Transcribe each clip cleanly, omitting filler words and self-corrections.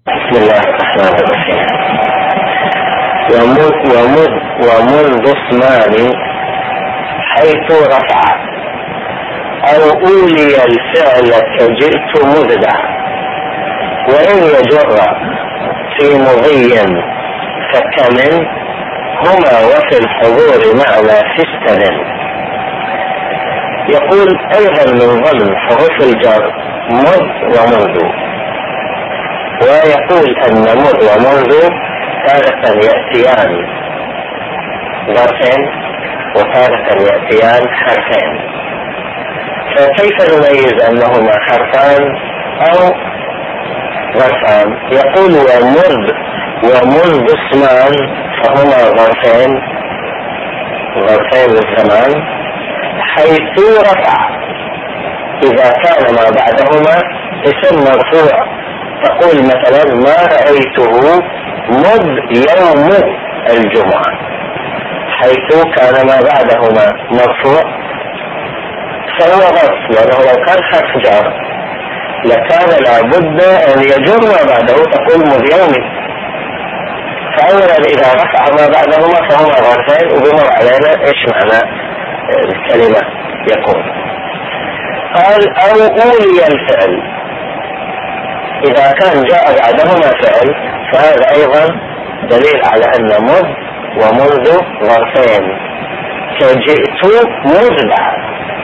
بسم الله الرحمن الرحيم. ومنذ اسمان حيث رفع أو أولي الفعل كجئت مبدع، وإن يجر في مضي فكمن هما وفي الحضور معنى في السنن. يقول أيضا من ضمن حروف الجر مذ ومنذ، ويقول أن مذ ومنذ تارة يأتيان ظرفين وتارة يأتيان حرفين، فكيف نميز أنهما حرفان أو ظرفان؟ يقول ومنذ اسمان فهما ظرفين للزمان حيث رفع، إذا كان ما بعدهما اسم مرفوع، تقول مثلا ما رأيته مذ يوم الجمعة، حيث كان ما بعدهما مرفوع فهو ظرف، لأنه لو كان حرف جر لكان لابد أن يجر ما بعده، تقول مذ يوم. فأولا إذا رفع ما بعدهما فهما ظرفين، وبمر علينا إيش معنى الكلمة يكون. قال أو أولي الفعل، إذا كان جاء بعدهما فعل فهذا أيضا دليل على أن مذ ومنذ ظرفين، كجئت مذدع،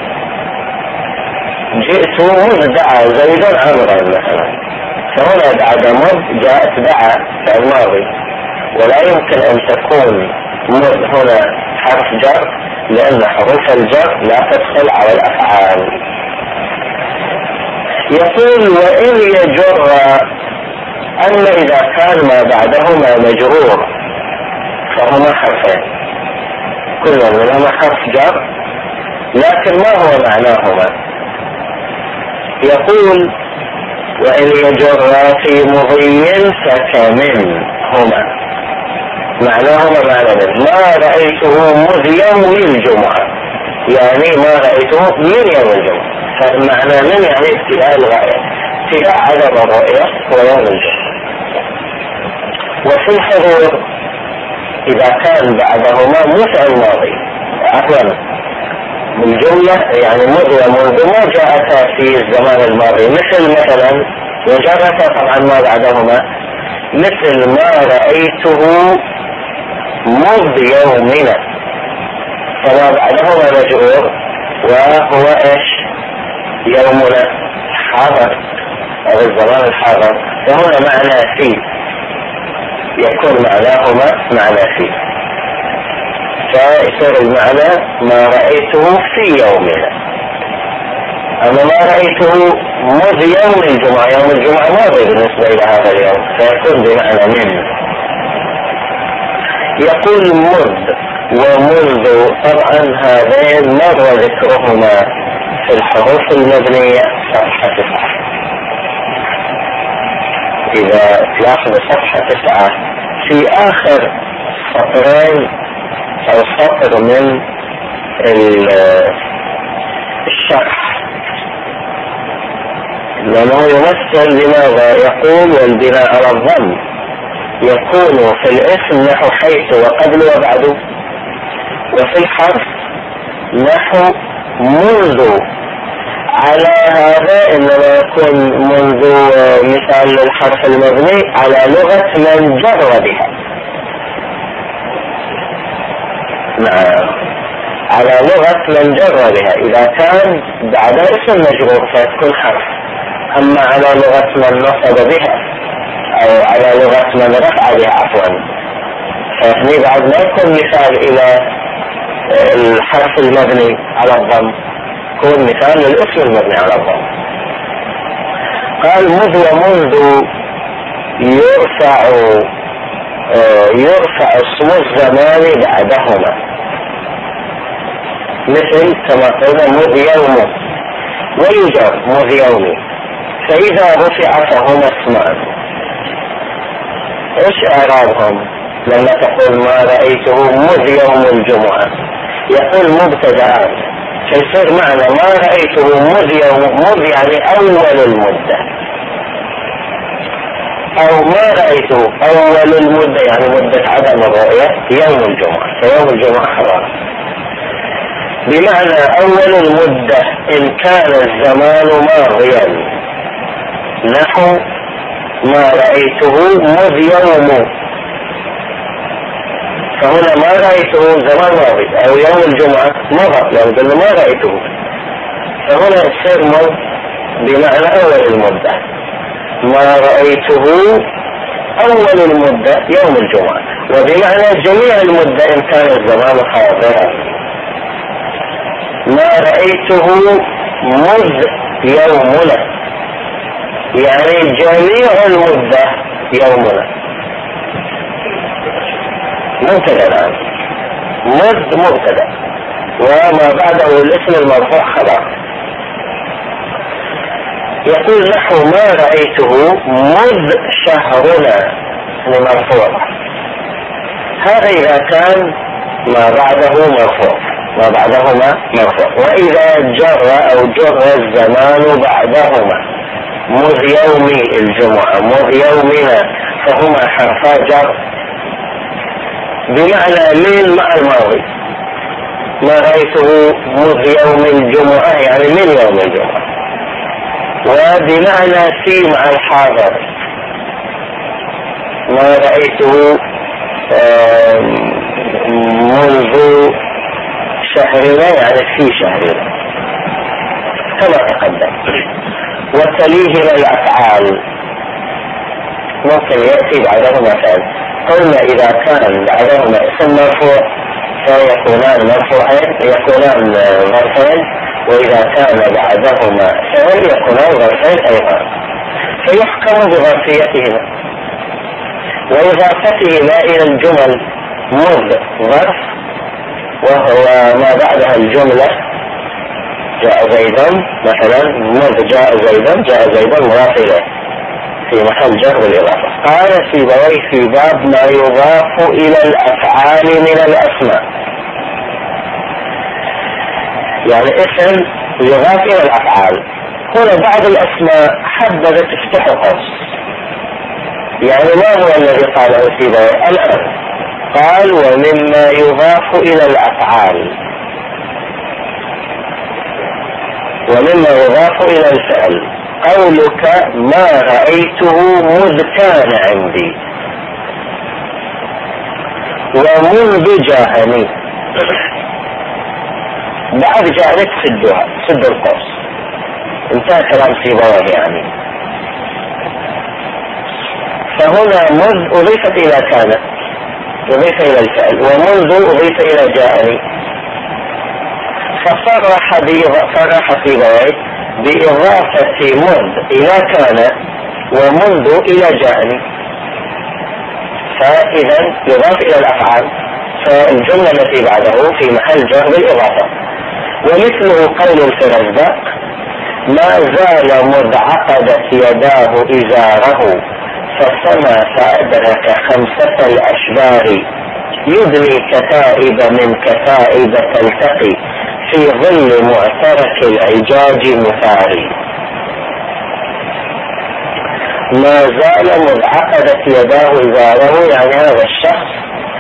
جئت مذدع زيدا عمرا مثلا، فهنا بعد مذ جاءت دعا فعل ماضي، ولا يمكن أن تكون مذ هنا حرف جر، لأن حروف الجر لا تدخل على الأفعال. يقول وإن يجر، أما إذا كان ما بعدهما مجرور فهما حرفين، كل منهما حرف جر، لكن ما هو معناهما؟ يقول وإن يجر في مضي فكمن هما، معناهما معنى ما رأيته مذ يوم الجمعة، يعني ما رأيته من يوم الجمعة، فمعنى من يعني ابتداء الغاية، ابتداء عدم الرؤية ويوم الجمعة. وفي الحضور إذا كان بعدهما مفعل ماضي، عفوا الجملة يعني مذ ومنذ ما جاءتا في الزمان الماضي، مثلا وجاءتا طبعا ما بعدهما، مثل ما رأيته مذ يومنا، فما بعدهما مجرور وهو ايش؟ يومنا حاضر او الزمان الحاضر، وهنا معنى في، يكون معناهما معنى في، فيصير المعنى ما رأيته في يومنا. أما ما رأيته مذ يوم الجمعة، يوم الجمعة ماضي بالنسبة إلى هذا اليوم، فيكون بمعنى من. يقول مذ ومنذ، طبعا هذين مر ذكرهما في الحروف المبنية صفحة 9، إذا تلاحظ صفحة 9 في آخر سطرين أو سطر من الشرح، لأنه يمثل لماذا يقول والبناء على الضم يكون في الاسم نحو حيث وقبل وبعد، وفي الحرف نحو منذ. على هذا إنما يكون منذ مثال للحرف المبني على لغة من جر بها، على لغة من جر بها، إذا كان بعد اسم مجرور فتكون حرف، أما على لغة من نصب بها أو على لغة من رفع بها عفوا، فهني بعد ما يكون مثال إلى الحرف المبني على الضم، يكون مثال للاسم المبني على الضم. قال مذ ومنذ يرفع اسم الزمان بعدهما، مثل كما قلنا مذ يوم، ويجر مذ يوم، فإذا رفع فهما اسمان. ايش اعرابهم لما تقول ما رأيته مذ يوم الجمعة؟ يقول مبتدأان، فيصير معنى ما رأيته مذ يوم، مذ يعني أول المدة، أو ما رأيته أول المدة، يعني مدة عدم الرؤية يوم الجمعة، فيوم الجمعة خلاص. بمعنى أول المدة إن كان الزمان ماضيا، نحو ما رأيته مذ يوم، فهنا ما رأيته زمان ماضي، أو يوم الجمعة مضى لو قلنا ما رأيته، فهنا يصير مض بمعنى أول المدة. ما رأيته أول المدة يوم الجمعة، وبمعنى جميع المدة إن كان الزمان حاضرا. ما رأيته مذ يومنا، يعني جميع المدة يومنا. مبتدأ الآن، مذ مبتدأ، وما بعده الاسم المرفوع خبر. يقول نحو ما رأيته مذ شهرنا لمرفوع، هذا إذا كان ما بعده مرفوع، ما بعدهما مرفوع. وإذا جر أو جر الزمان بعدهما، مذ يوم الجمعة مذ يومنا، فهما حرفا جر بمعنى من مع الماضي. ما رأيته مذ يوم الجمعة يعني من يوم الجمعة، وبمعنى في مع الحاضر. ما رأيته منذ شهرنا يعني في شهرنا كما تقدم. وتليه الأفعال ممكن يأتي بعدهما فعل. قلنا إذا كان بعدهما اسم مرفوع فيكونان مرفوعين، يكونان ظرفين، وإذا كان بعدهما فعل يكونان ظرفين أيضا، فيحكم بظرفيتهما وإضافتهما إلى الجمل. مذ ظرف وهو ما بعدها الجملة، جاء زيدا مثلا، مذ جاء زيدا، جاء زيدا مضاف إليه في محل جر بالإضافة. قال سيبويه في باب ما يضاف إلى الأفعال من الأسماء، يعني اسم يضاف إلى الأفعال. هنا بعض الأسماء حددت تفتح قوس، يعني ما هو الذي قاله سيبويه الآن؟ قال ومما يضاف إلى الأفعال، ومما يضاف إلى الفعل قولك ما رأيته مذ كان عندي، ومنذ جاءني. بعد جاءني تسدها، تسد القوس، انتهى كلام سيبويه يعني. فهنا مذ أضيفت إلى كان، أضيف إلى الفعل، ومنذ أضيف إلى جاءني، فصرح سيبويه بإضافة مذ إلى كان ومنذ إلى جاءني. فإذا يضاف إلى الأفعال، فالجملة التي بعده في محل جر بالإضافة. ومثله قول الفرزدق ما زال مذ عقدت يداه إزاره فسمى فأدرك 5 الأشبار يدني كتائب من كتائب تلتقي في ظل معترك العجاج مثاري. ما زال مذ عقدت يداه إزاره، يعني هذا الشخص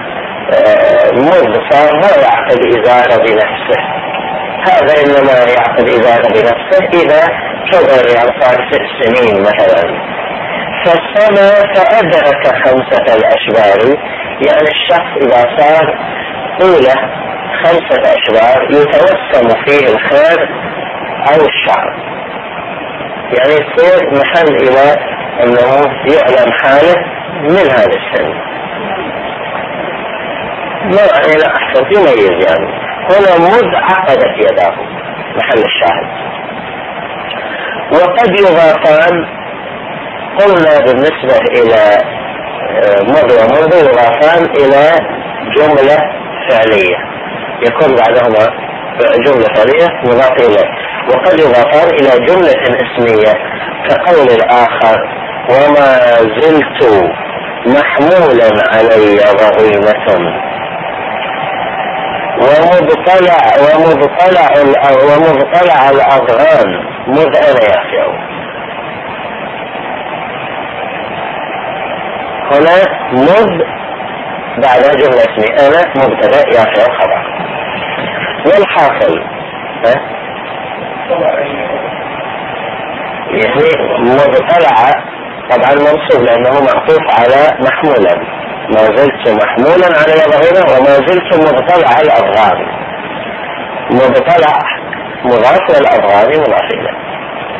مذ صار ما يعقد إزاره بنفسه، هذا إنما يعقد إزاره بنفسه إذا كبر، يعني صار 6 سنين مثلا. فالسنة فأدرك 5 الأشبار، يعني الشخص إذا صار طوله 5 أشبار يتوسم فيه الخير أو الشر، يعني يصير محل إلى أنه يعلم حاله من هذا السن، ما إلى أحسن يميز. يعني هنا مذ عقدت يداه محل الشاهد. وقد يضافان، قلنا بالنسبة إلى مذ ومنذ يضافان إلى جملة فعلية، يكون بعدهما جملة فعلية مضاف إليه. وقد يضافان إلى جملة اسمية كقول الآخر وما زلت محمولا علي ضغينة، ومبطلع الأضغان مذ أنا يافع. هنا مذ بعد جملة اسمية، أنا مبتدأ يافع خبر. والحاصل يعني مبتلع طبعا منصوب لأنه معطوف على محمولا، ما زلت محمولا على ظهيره وما زلت مبتلع الأضغام. مبتلع مضاف والأضغام مضاف إليه.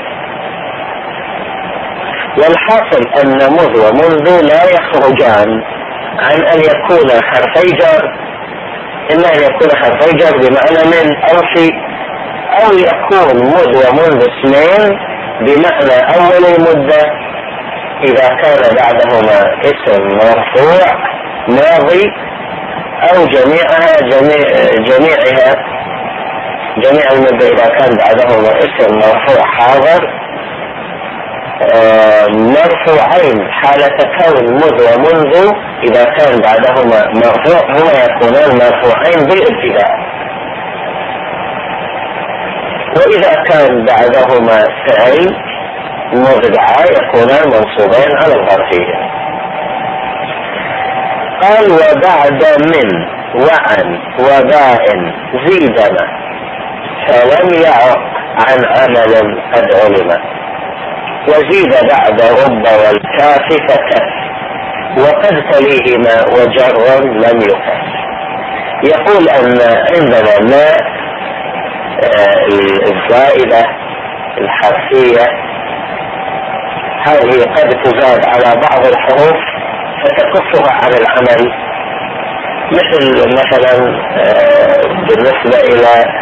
والحاصل أن مذ ومنذ لا يخرجان عن أن يكون حرفي جر، إما أن يكون حرفي جر بمعنى من أو في، أو يكون مذ ومنذ اسمين بمعنى أول المدة إذا كان بعدهما اسم مرفوع ماضي، أو جميع المدة إذا كان بعدهما اسم مرفوع حاضر مرفوعين حالة كون مذ ومنذ إذا كان بعدهما مرفوع هما يكونان مرفوعين بالابتداء، وإذا كان بعدهما فعل مضارع يكونان منصوبين على الظرفية. قال وبعد من وعن وباء زيدنا فلم يعق عن عمل قد علم، وزيد بعد رب والكاف فكف، وقد تليهما وجر لم يكف. يقول أن عندنا ما الزائدة الحرفية هذه قد تزاد على بعض الحروف فتكفها عن العمل، مثلا بالنسبة إلى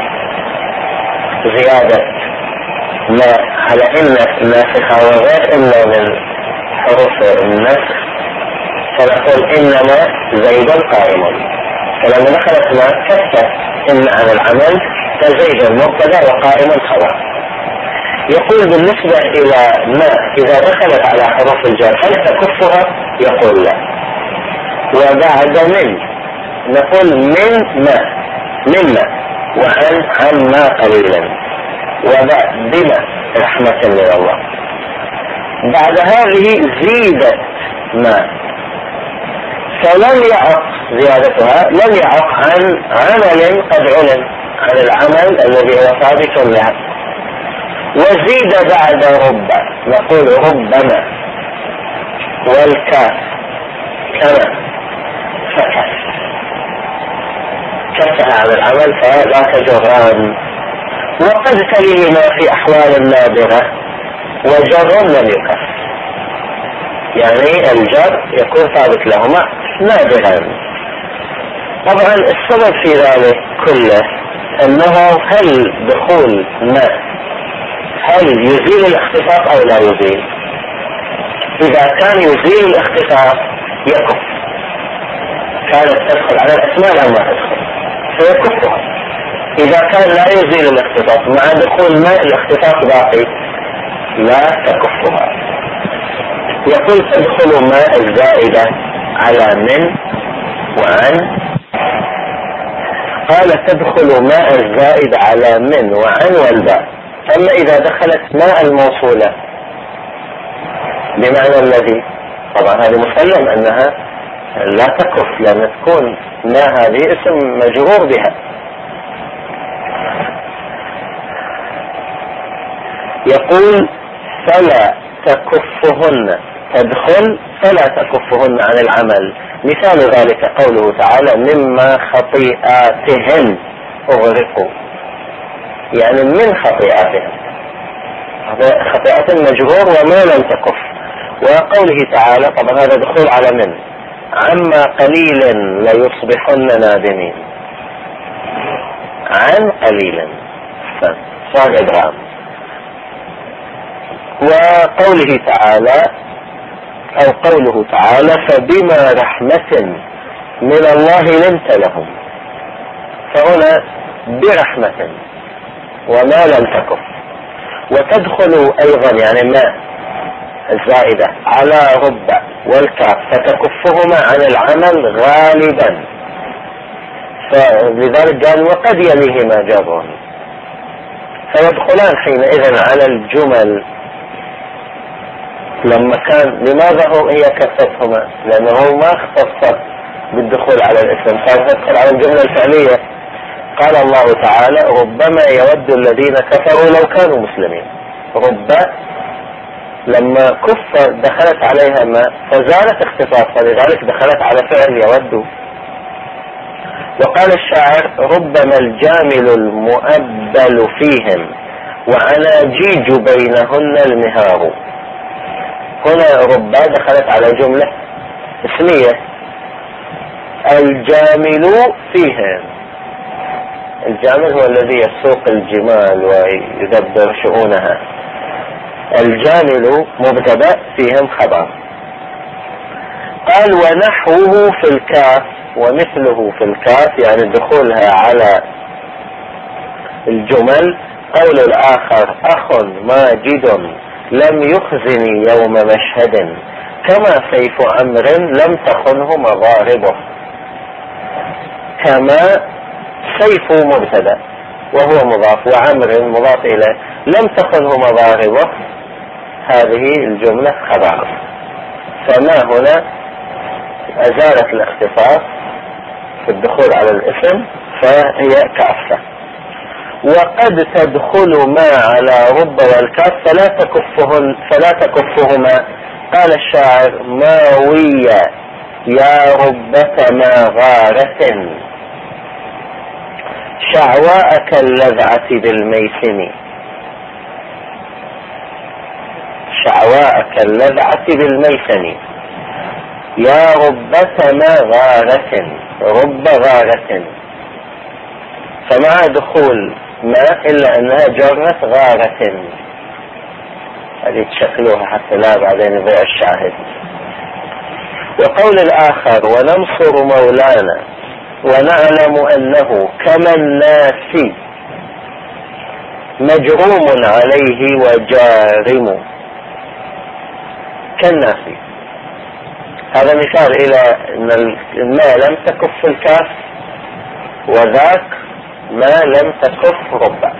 زيادة ما على إن ناسخة وغير إلا من حروف النسخ، فنقول إنما زيد قائم، فلما دخلت ما كفت إن عن العمل فزيد مبتدأ وقائم خبر. يقول بالنسبة إلى ما إذا دخلت على حروف الجر هل تكفها؟ يقول لا. وبعد من نقول من ما مما، وعن عما قليلا، وبعد بما رحمة من الله. بعد هذه زيدت ما، فلم يعق زيادتها لم يعق عن عمل قد علم، عن العمل الذي هو ثابت لها. وزيد بعد رب نقول ربما، والكاف كما فكف، كفها عن العمل فلا تجران. وقد تليهما في أحوال نادرة وجر لم يكف، يعني الجر يكون ثابت لهما نادرا. طبعا السبب في ذلك كله أنه هل دخول ما هل يزيل الاختصاص أو لا يزيل؟ إذا كان يزيل الاختصاص يكف، كانت تدخل على الأسماء لا ما تدخل فيكفها. إذا كان لا يزيل الاختصاص مع دخول ما الاختصاص باقي لا تكفها. يقول تدخل ما الزائدة على من وعن، قال تدخل ماء الزائد على من وعن والباء. أما إذا دخلت ماء الموصولة بمعنى الذي، طبعا هذا مسلم أنها لا تكف لأن تكون ما هذه اسم مجرور بها. يقول فلا تكفهن تدخل فلا تكفهن عن العمل. مثال ذلك قوله تعالى مما خطيئاتهم أغرقوا، يعني من خطيئاتهم، خطيئة مجرور وما لم تكف. وقوله تعالى طبعا هذا دخول على من، عما قليل ليصبحن نادمين، عن قليل صاد إبرام. وقوله تعالى أو قوله تعالى فبما رحمة من الله لنت لهم، فهنا برحمة وما لم تكف. وتدخل أيضا يعني ما الزائدة على رب والكاف فتكفهما عن العمل غالبا، فلذلك قال وقد يليهما جر، فيدخلان حينئذ على الجمل لما كان لماذا هي كفتهما؟ لأنه ما اختص بالدخول على الاسم، كان تدخل على الجملة الفعلية. قال الله تعالى ربما يود الذين كفروا لو كانوا مسلمين. رب لما كف دخلت عليها ما فزالت اختصاص، فلذلك دخلت على فعل يود. وقال الشاعر ربما الجامل المؤبل فيهم وأناجيج بينهن المهار. هنا ربا دخلت على جملة اسمية، الجامل فيهم. الجامل هو الذي يسوق الجمال ويدبر شؤونها. الجامل مبتدأ فيهم خبر. قال ونحوه في الكاف ومثله في الكاف، يعني دخولها على الجمل. قول الآخر أخ ماجد لم يخزني يوم مشهد كما سيف عمر لم تخنه مضاربه. كما سيف مبتدأ وهو مضاف وعمر مضاف إليه، لم تخنه مضاربه هذه الجملة خبر. فما هنا أزالت الاختصاص في الدخول على الاسم فهي كافة. وقد تدخل ما على رب والكاف فلا تكفهما. قال الشاعر ماوية يا ربة ما غارة شعواء كاللذعة بالميسم. شعواء كاللذعة بالميسم يا ربة ما غارة. رب غارة، فمع دخول ما إلا أنها جرت غارة. هذه تشكلوها حتى لا بعدين يضيع الشاهد. وقول الآخر وننصر مولانا ونعلم أنه كما الناس مجروم عليه وجارم كالناس. هذا مثال إلى أن ما لم تكف الكاف وذاك ما لم تكف رب.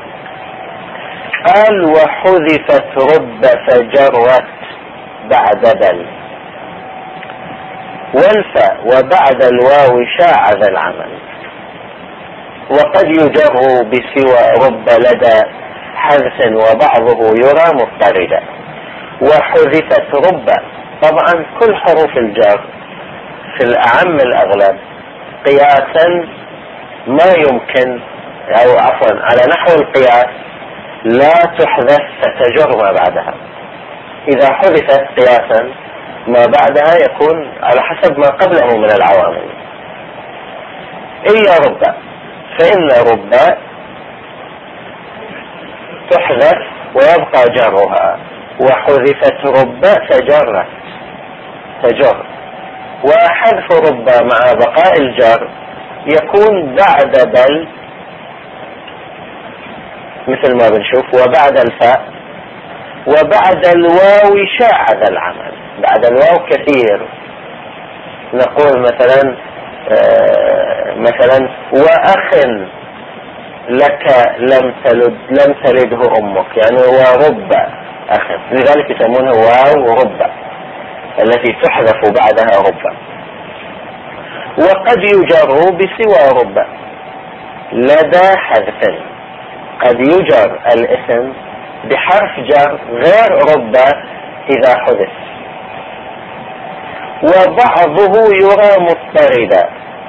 قال وحذفت رب فجرت بعد بل والفاء وبعد الواو شاع ذا العمل. وقد يجر بسوى رب لدى حذف وبعضه يرى مضطردا. وحذفت رب، طبعا كل حروف الجر في الأعم الأغلب قياسا ما يمكن، أو عفوا على نحو القياس لا تحذف فتجر ما بعدها. إذا حذفت قياسا ما بعدها يكون على حسب ما قبله من العوامل. إلا رب، فإن رب تحذف ويبقى جرها، وحذفت رب فجرت تجر. وحذف رب مع بقاء الجر يكون بعد بل مثل ما بنشوف، وبعد الفاء وبعد الواو شاع ذا العمل. بعد الواو كثير، نقول مثلا وأخ لك لم تلده أمك، يعني ورب أخ، لذلك يسمونها واو ورب التي تحذف بعدها رب. وقد يجر بسوى رب لدى حذف. قد يجر الاسم بحرف جر غير رب إذا حذف. وبعضه يرى مضطردا،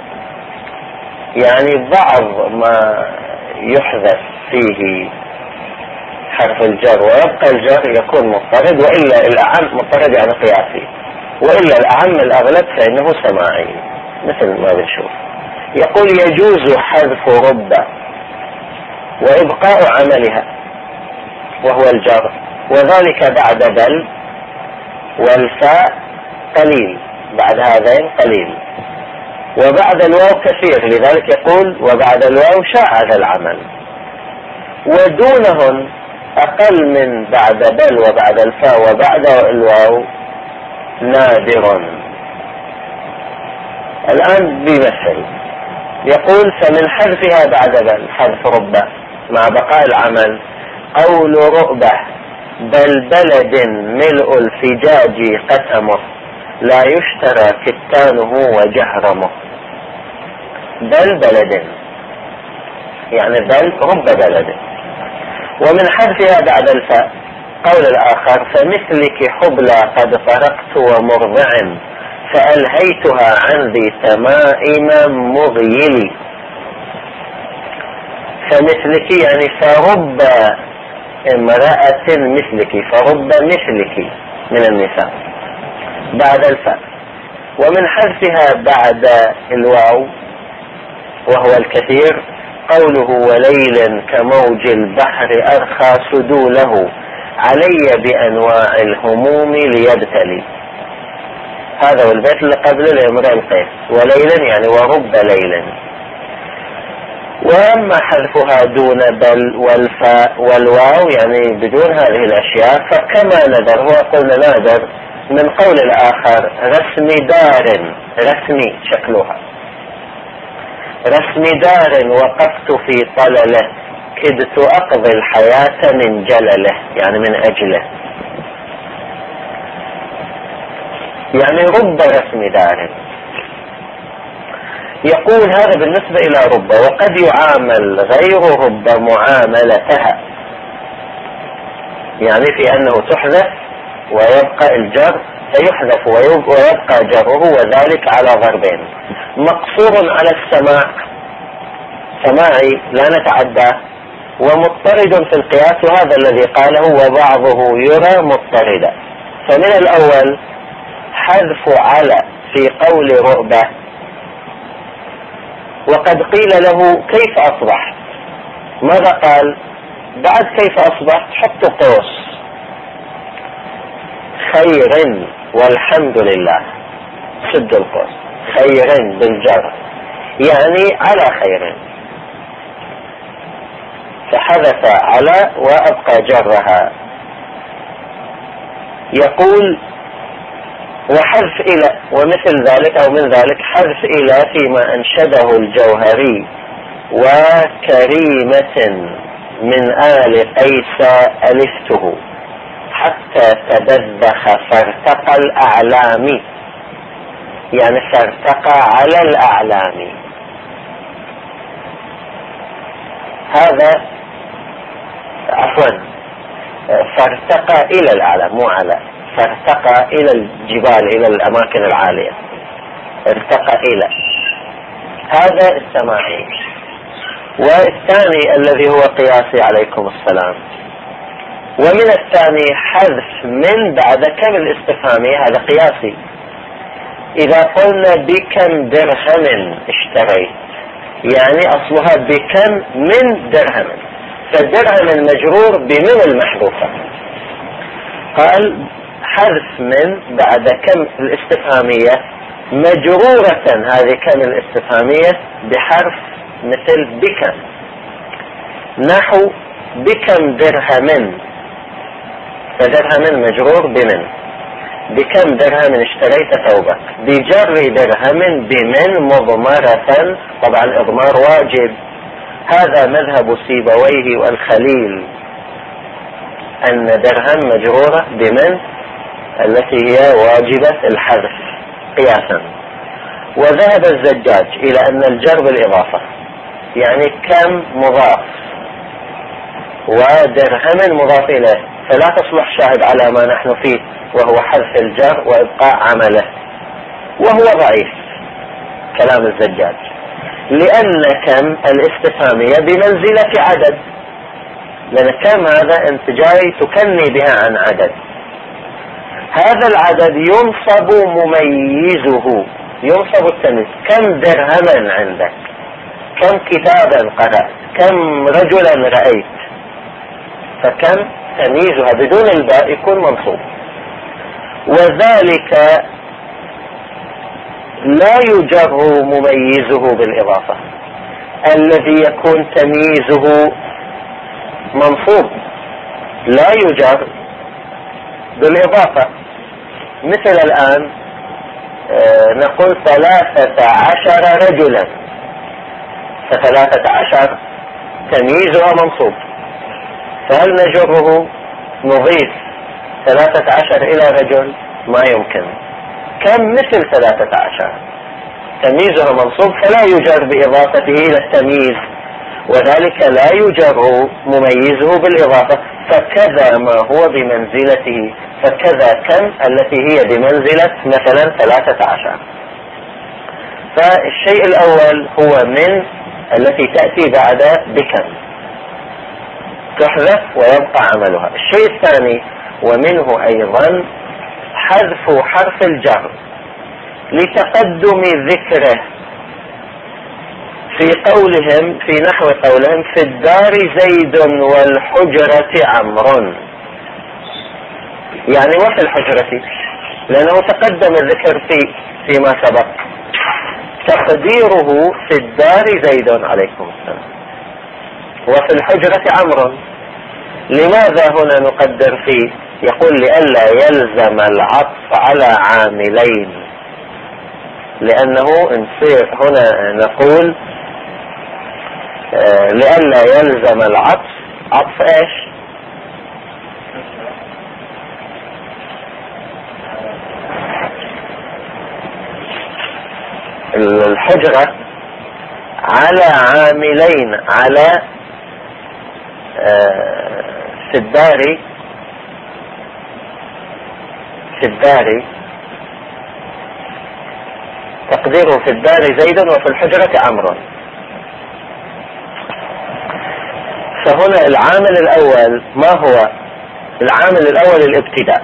يعني بعض ما يحذف فيه حرف الجر ويبقى الجر يكون مضطرد، وإلا الأعم مضطرد يعني قياسي، وإلا الأعم الأغلب فإنه سماعي مثل ما بنشوف. يقول يجوز حذف رب وإبقاء عملها وهو الجر، وذلك بعد بل والفاء قليل، بعد هذين قليل، وبعد الواو كثير، لذلك يقول وبعد الواو شاع ذا العمل. ودونهن أقل من بعد بل وبعد الفاء وبعد الواو نادر. الآن بيمثل يقول فمن حذفها بعد بل حذف رب مع بقاء العمل قول رؤبة بل بلد ملء الفجاج قسمه لا يشترى كتانه وجهرمه. بل بلد يعني بل رب بلد. ومن حذفها بعد الفاء قول الآخر فمثلك حبلى قد فرقت ومرضع فألهيتها عن ذي تمائم مغيلي. فمثلك يعني فرب امرأة مثلك، فرب مثلك من النساء بعد الفاء. ومن حذفها بعد الواو وهو الكثير قوله وليل كموج البحر أرخى سدوله علي بأنواع الهموم ليبتلي. هذا والبيت اللي قبل الامرأة القيس. وليلا يعني ورب ليل. وأما حذفها دون بل والفاء والواو يعني بدون هذه الأشياء فكما نذر، هو قلنا نادر من قول الآخر رسم دار، رسمي شكلها، رسم دار وقفت في طلله كدت أقضي الحياة من جلله يعني من أجله. يعني رب رسم دار. يقول هذا بالنسبة إلى رب. وقد يعامل غير رب معاملتها، يعني في أنه تحذف ويبقى الجر، فيحذف ويبقى جره، وذلك على ضربين: مقصور على السماع، سماعي لا نتعدى، ومضطرد في القياس، وهذا الذي قاله وبعضه يرى مضطردا. فمن الأول حذف على في قول رؤبة، وقد قيل له كيف أصبحت؟ ماذا قال بعد كيف أصبحت؟ حط قوس خير والحمد لله، سد القوس، خير بالجر يعني على خير، فحذف على وأبقى جرها. يقول وحذف إلى، ومثل ذلك أو من ذلك حذف إلى فيما أنشده الجوهري: وكريمة من آل قيس ألفته حتى تبذخ فارتقى الأعلام، يعني فارتقى على الأعلام. هذا عفوا فارتقى إلى الأعلام مو على، فارتقى إلى الجبال إلى الأماكن العالية، ارتقى إلى. هذا السماعي. والثاني الذي هو قياسي عليكم السلام. ومن الثاني حذف من بعد كم الاستفهامية، هذا قياسي. إذا قلنا بكم درهم اشتريت يعني أصلها بكم من درهم، فالدرهم المجرور بمن المحذوفة. قال حذف من بعد كم الاستفهامية مجرورة، هذه كم الاستفهامية بحرف مثل بكم، نحو بكم درهم، فدرهم مجرور بمن. بكم درهم اشتريت ثوبك، بجر درهم بمن مضمرة، طبعا اضمار واجب. هذا مذهب سيبويه والخليل، ان درهم مجرورة بمن التي هي واجبة الحذف قياسا. وذهب الزجاج الى ان الجر بالاضافة، يعني كم مضاف ودرهم مضاف اليه، فلا تصلح شاهد على ما نحن فيه وهو حذف الجر وابقاء عمله، وهو ضعيف كلام الزجاج، لان كم الاستفهامية بمنزلة عدد، لان كم هذا انت جاي تكني بها عن عدد. هذا العدد ينصب مميزه، ينصب التمييز. كم درهما عندك، كم كتابا قرأت، كم رجلا رأيت، فكم تمييزها بدون الباء يكون منصوب. وذلك لا يجر مميزه بالإضافة، الذي يكون تمييزه منصوب لا يجر بالإضافة. مثل الآن نقول 13 رجلا، ف13 تمييزها منصوب، فهل نجره نضيف 13 إلى رجل؟ ما يمكن. كم مثل 13، تمييزه منصوب فلا يجر بإضافته إلى التمييز، وذلك لا يجر مميزه بالإضافة. فكذا ما هو بمنزلته، فكذا كم التي هي بمنزلة مثلا 13. فالشيء الأول هو من التي تأتي بعد بكم تحذف ويبقى عملها. الشيء الثاني ومنه أيضا حذف حرف الجر لتقدم ذكره في قولهم، في نحو قولهم في الدار زيد والحجرة عمرو، يعني وفي الحجرة، لأنه تقدم الذكر فيما سبق. تقديره في الدار زيد عليكم السلام وفي الحجرة عمرو. لماذا هنا نقدر فيه؟ يقول لئلا يلزم العطف على عاملين، لأنه نصير هنا نقول لئلا يلزم العطف. عطف ايش؟ الحجرة على عاملين، على في الدار تقديره في الدار زيد وفي الحجرة عمرو. فهنا العامل الأول ما هو؟ العامل الأول الابتداء.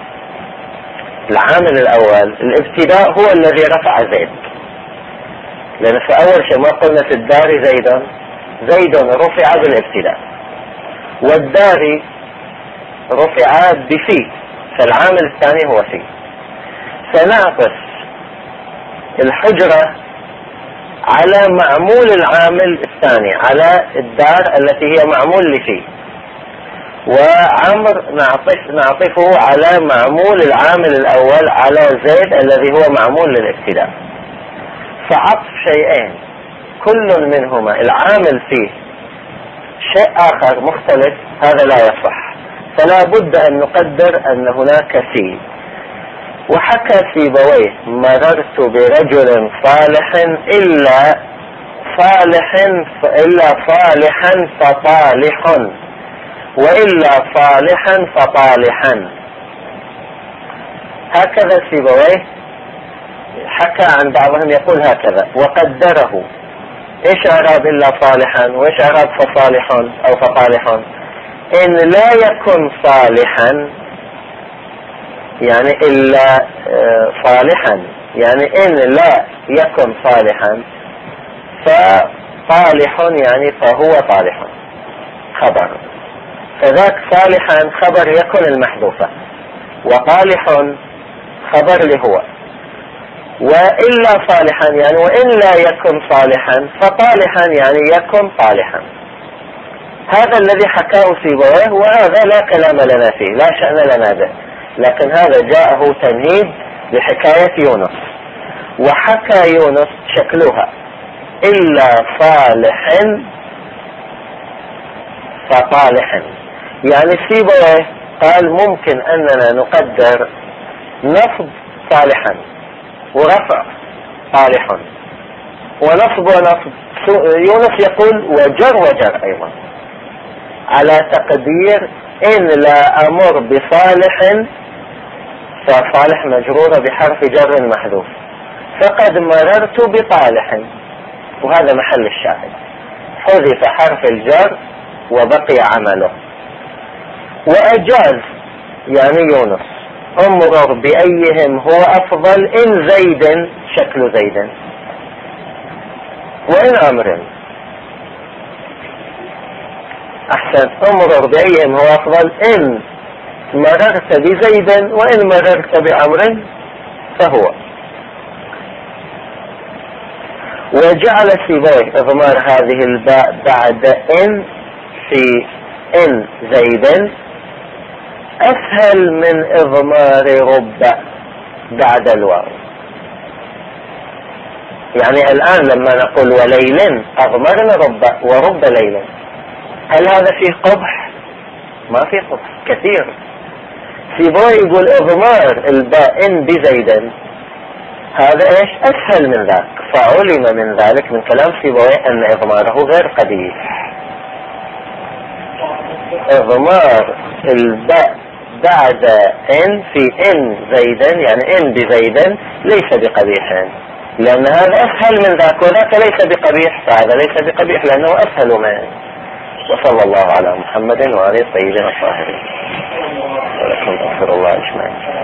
العامل الأول الابتداء هو الذي رفع زيد، لأن في أول شيء ما قلنا في الدار زيد رفع بالابتداء، والدار رفع بفي، فالعامل الثاني هو في. فنعطف الحجرة على معمول العامل الثاني، على الدار التي هي معمول لفي، وعمر نعطفه على معمول العامل الأول على زيد الذي هو معمول للابتداء. فعطف شيئين كل منهما العامل فيه شيء آخر مختلف هذا لا يصح، فلا بد أن نقدر أن هناك في. وحكى سيبويه مررت برجل صالح إلا صالحا فطالح، وإلا صالحا فطالحا. هكذا سيبويه حكى عن بعضهم يقول هكذا وقدره. ايش اعراب إلا صالحا وايش اعراب فصالح او فطالح؟ ان لا يكن صالحا يعني إلا صالحا، يعني إن لا يكن صالحا، فطالح يعني فهو طالح خبر، فذاك صالحا خبر يكن المحذوفة، وطالح خبر لهو. وإلا صالحا يعني وإن لا يكن صالحا، فطالحا يعني يكن طالحا. هذا الذي حكاه سيبويه، وهذا لا كلام لنا فيه، لا شأن لنا به، لكن هذا جاءه تمهيد لحكاية يونس. وحكى يونس شكلها إلا صالح فطالح، يعني سيبويه قال ممكن أننا نقدر نصب صالحا ورفع طالح ونصب. يونس يقول وجر أيضا على تقدير إن لا أمر بصالح فصالح مجرورة بحرف جر محذوف، فقد مررت بطالح، وهذا محل الشاهد، حذف حرف الجر وبقي عمله. وأجاز يعني يونس انظر بأيهم هو أفضل إن زيد شكل زيد وإن عمر. أحسن، انظر بأيهم هو أفضل إن مررت بزيد وإن مررت بعمر فهو. وجعل سيبويه إضمار هذه الباء بعد إن في إن زيد أسهل من إضمار رب بعد الواو. يعني الآن لما نقول وليل أضمرنا رب ورب ليل، هل هذا فيه قبح؟ ما في خبث كثير. سيبويه يقول اضمار الباء إن بزيدا، هذا ايش اسهل من ذاك، فعلم من ذلك من كلام سيبويه ان اضماره غير قبيح. اضمار الباء بعد ان في ان زيدا، يعني ان بزيدا، ليس بقبيح، لان هذا اسهل من ذاك، وذاك ليس بقبيح، فهذا ليس بقبيح لانه اسهل منه. وصلى الله على محمد وعلى الطيبين الطاهرين. ولكم أغفر الله أجمعين.